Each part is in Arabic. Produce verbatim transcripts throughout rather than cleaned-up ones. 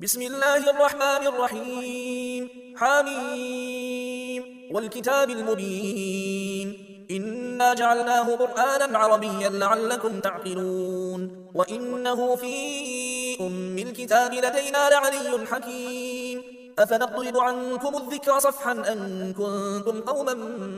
بسم الله الرحمن الرحيم. حميم والكتاب المبين إنا جعلناه قرآنا عربيا لعلكم تعقلون وإنه في أم الكتاب لدينا لعلي حكيم أفنضرب عنكم الذكر صفحا أن كنتم قوما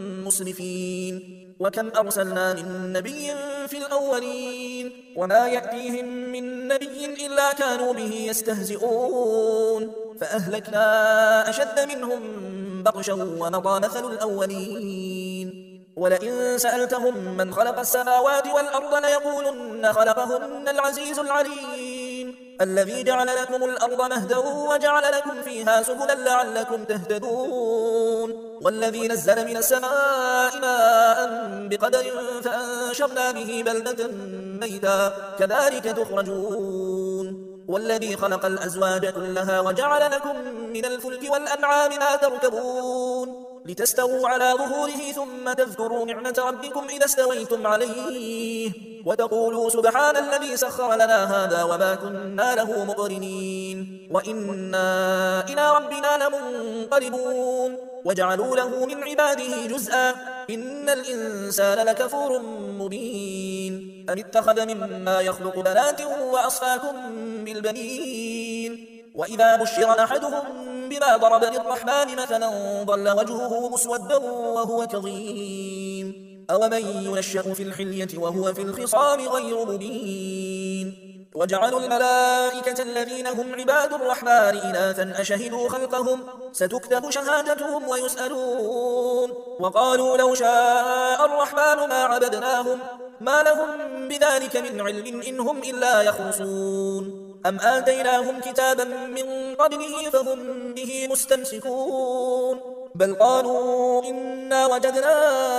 مسرفين وكم أرسلنا من نبي في الأولين وما يأتيهم من نبي إلا كانوا به يستهزئون فأهلكنا أشد منهم بطشا ومضى مثل الأولين ولئن سألتهم من خلق السماوات والأرض ليقولن خلقهن العزيز العليم الذي جعل لكم الأرض مهدا وجعل لكم فيها سبلا لعلكم تهتدون والذي نزل من السماء ماء بقدر فأنشرنا به بلدة ميتا كذلك تخرجون والذي خلق الأزواج كلها وجعل لكم من الفلك والأنعام ما تركبون لتستووا على ظهوره ثم تذكروا نعمة ربكم إذا استويتم عليه وتقولوا سبحان الذي سخر لنا هذا وما كنا له مقرنين وإنا إلى ربنا لمنقلبون وجعلوا له من عباده جزءا إن الإنسان لكفور مبين أم اتخذ مما يخلق بنات وأصفاكم بالبنين وإذا بشر أحدهم بما ضرب للرحمن مثلا ظل وجهه مسودا وهو كظيم أومن ينشأ في الحلية وهو في الخصام غير مبين وجعلوا الملائكة الذين هم عباد الرحمن إناثا أشهدوا خلقهم ستكتب شهادتهم ويسألون وقالوا لو شاء الرحمن ما عبدناهم ما لهم بذلك من علم إن هم إلا يخرصون أم آتيناهم كتابا من قبله فهم به مستمسكون بل قالوا إنا وجدنا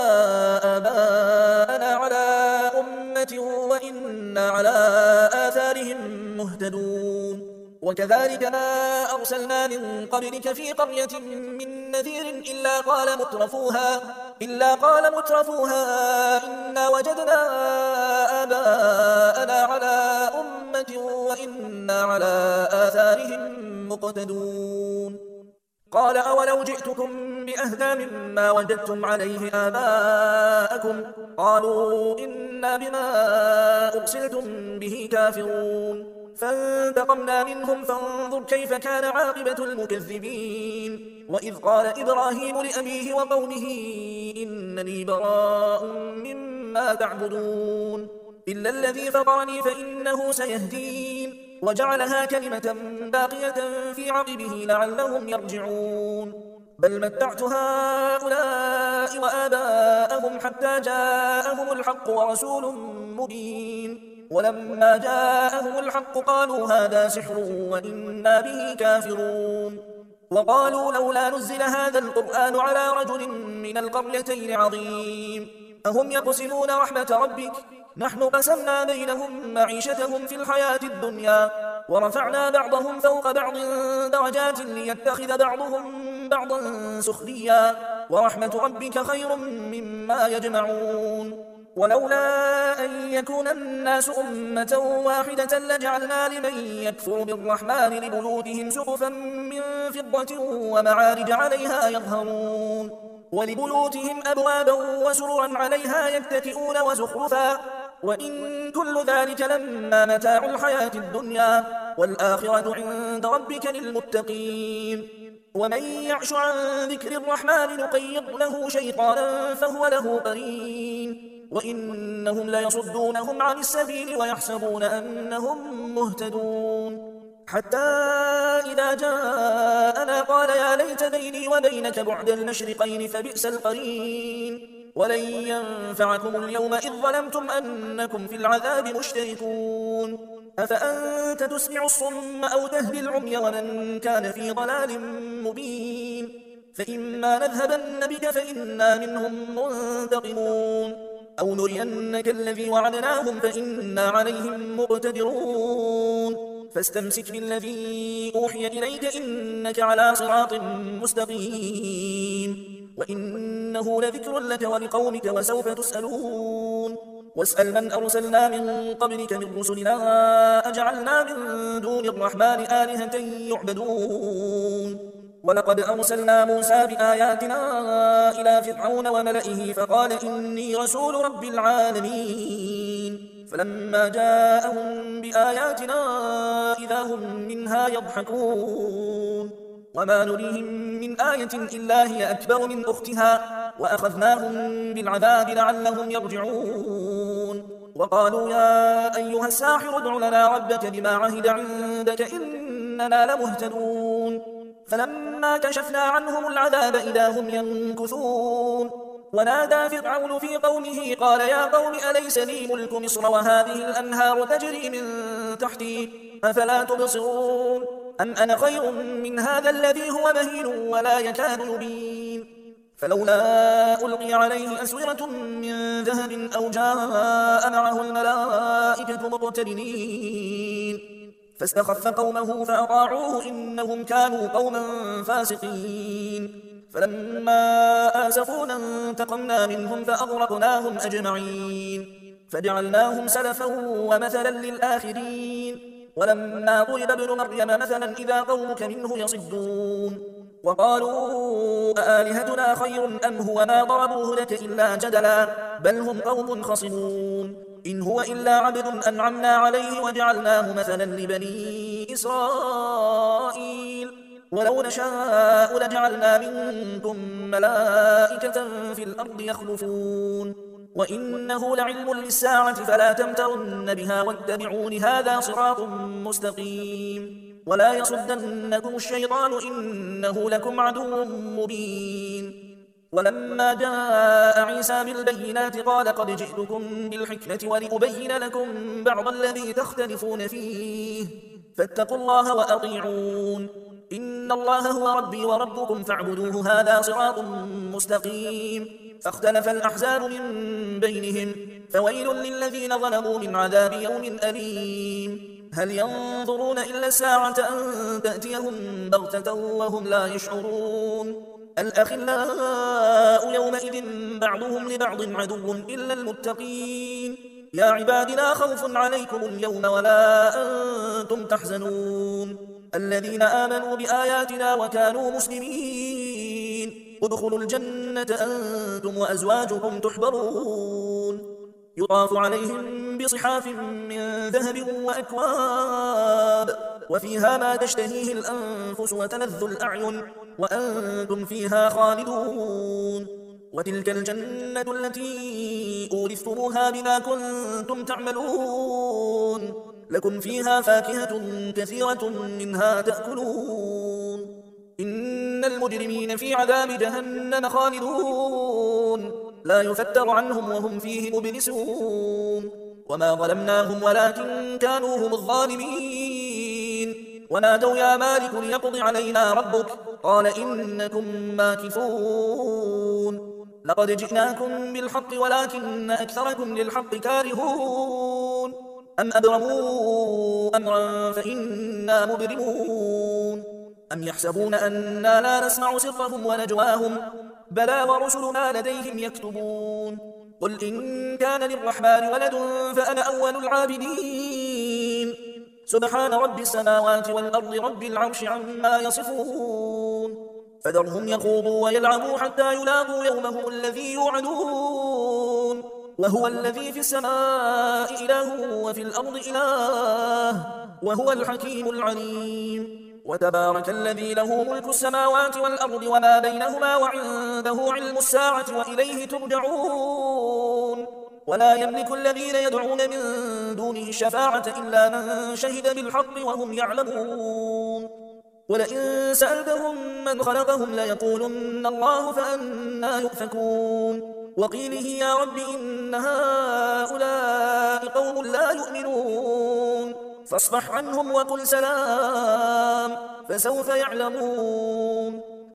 آباءنا على أمة وإنا على آثارهم مهتدون وكذلك ما أرسلنا من قبلك في قرية من نذير إلا قال مترفوها إلا قال مترفوها إنا وجدنا آباءنا على أمة وإنا على آثارهم مقتدون قال أولو جئتكم بأهدى مما وجدتم عليه آباءكم قالوا إنا بما أرسلتم به كافرون فانتقمنا منهم فانظر كيف كان عاقبة المكذبين وإذ قال إبراهيم لأبيه وقومه إنني براء مما تعبدون إلا الذي فطرني فإنه سيهدين وجعلها كلمة باقية في عقبه لعلهم يرجعون بل متعت هؤلاء وآباءهم حتى جاءهم الحق ورسول مبين ولما جاءهم الحق قالوا هذا سحر وإنا به كافرون وقالوا لولا نزل هذا القرآن على رجل من القريتين عظيم أهم يقسمون رحمة ربك نحن قسمنا بينهم معيشتهم في الحياة الدنيا ورفعنا بعضهم فوق بعض درجات ليتخذ بعضهم بعضا سخريا ورحمة ربك خير مما يجمعون ولولا أن يكون الناس أمة واحدة لجعلنا لمن يكفر بالرحمن لبيوتهم سقفا من فضة ومعارج عليها يظهرون ولبيوتهم أبوابا وسررا عليها يتكئون وزخرفا وإن كل ذلك لما متاع الحياة الدنيا والآخرة عند ربك للمتقين ومن يعش عن ذكر الرحمن نقيض له شيطانا فهو له قرين وإنهم ليصدونهم عن السبيل ويحسبون أنهم مهتدون حتى إذا جاءنا قال يا ليت بيني وبينك بعد المشرقين فبئس القرين ولن ينفعكم اليوم إذ ظلمتم أنكم في العذاب مشتركون أفأنت تسمع الصم أو تهدي العمي ومن كان في ضلال مبين فإما نذهبن بك فإنا منهم منتقمون أو نرينك الذي وعدناهم فإنا عليهم مقتدرون فاستمسك بالذي أوحي إليك إنك على صراط مستقيم وإنه لذكر لك ولقومك وسوف تسألون واسأل من أرسلنا من قبلك من رسلنا أجعلنا من دون الرحمن آلهة يعبدون ولقد أرسلنا موسى بآياتنا إلى فرعون وملئه فقال إني رسول رب العالمين فلما جاءهم بآياتنا إذا هم منها يضحكون وما نريهم من آية إلا هي أكبر من أختها وأخذناهم بالعذاب لعلهم يرجعون وقالوا يا أيها الساحر ادع لنا ربك بما عهد عندك إننا لمهتدون فلما كشفنا عنهم العذاب إذا هم ينكثون ونادى فرعون في قومه قال يا قوم أليس لي ملك مصر وهذه الأنهار تجري من تحتي أفلا تبصرون أم أنا خير من هذا الذي هو مهين ولا يكاد يبين فلولا ألقي عليه أسورة من ذهب أو جاء معه الملائكة مقترنين فاستخف قومه فأطاعوه إنهم كانوا قوما فاسقين فلما آسفونا انتقمنا منهم فأغرقناهم أجمعين فجعلناهم سلفا ومثلا للآخرين ولما ضرب ابن مريم مثلا إذا قومك منه يصدون وقالوا أآلهتنا خير أم هو ما ضربوه لك إلا جدلا بل هم قوم خصمون إن هو إلا عبد أنعمنا عليه وجعلناه مثلا لبني إسرائيل ولو نشاء لجعلنا منكم ملائكة في الأرض يخلفون وإنه لعلم للساعة فلا تمترن بها واتبعون هذا صراط مستقيم ولا يصدنكم الشيطان إنه لكم عدو مبين ولما جاء عيسى بالبينات قال قد جئتكم بالحكمة ولأبين لكم بعض الذي تختلفون فيه فاتقوا الله وأطيعون إن الله هو ربي وربكم فاعبدوه هذا صراط مستقيم فاختلف الأحزاب من بينهم فويل للذين ظلموا من عذاب يوم أليم هل ينظرون إلا الساعة أن تأتيهم بغتة وهم لا يشعرون الأخلاء يومئذ بعضهم لبعض عدو إلا المتقين يا عباد لا خوف عليكم اليوم ولا أنتم تحزنون الذين آمنوا بآياتنا وكانوا مسلمين ادخلوا الجنة أنتم وأزواجكم تحبرون يطاف عليهم بصحاف من ذهب وأكواب وفيها ما تشتهيه الأنفس وتلذ الأعين وأنتم فيها خالدون وتلك الجنة التي أورثتموها بما كنتم تعملون لكم فيها فاكهة كثيرة منها تأكلون إن المجرمين في عذاب جهنم خالدون لا يفتر عنهم وهم فيه مبلسون وما ظلمناهم ولكن كانوا هم الظالمين ونادوا يا مالك ليقض علينا ربك قال إنكم ماكثون لقد جئناكم بالحق ولكن أكثركم للحق كارهون أم أبرموا أمرا فإنا مبرمون أم يحسبون أننا لا نسمع سرهم ونجواهم بلى ورسلنا لديهم يكتبون قل إن كان للرحمن ولد فأنا أول العابدين سبحان رب السماوات والأرض رب العرش عما يصفون فذرهم يخوضوا ويلعبوا حتى يلاقوا يومهم الذي يوعدون وهو الذي في السماء إله وفي الأرض إله وهو الحكيم العليم وتبارك الذي له ملك السماوات والأرض وما بينهما وعنده علم الساعة وإليه ترجعون ولا يملك الذين يدعون من دونه الشفاعة إلا من شهد بالحق وهم يعلمون ولئن سألتهم من خلقهم ليقولن الله فأنى يؤفكون وقيله يا رب إن هؤلاء قوم لا يؤمنون فاصفح عنهم وقل سلام فسوف يعلمون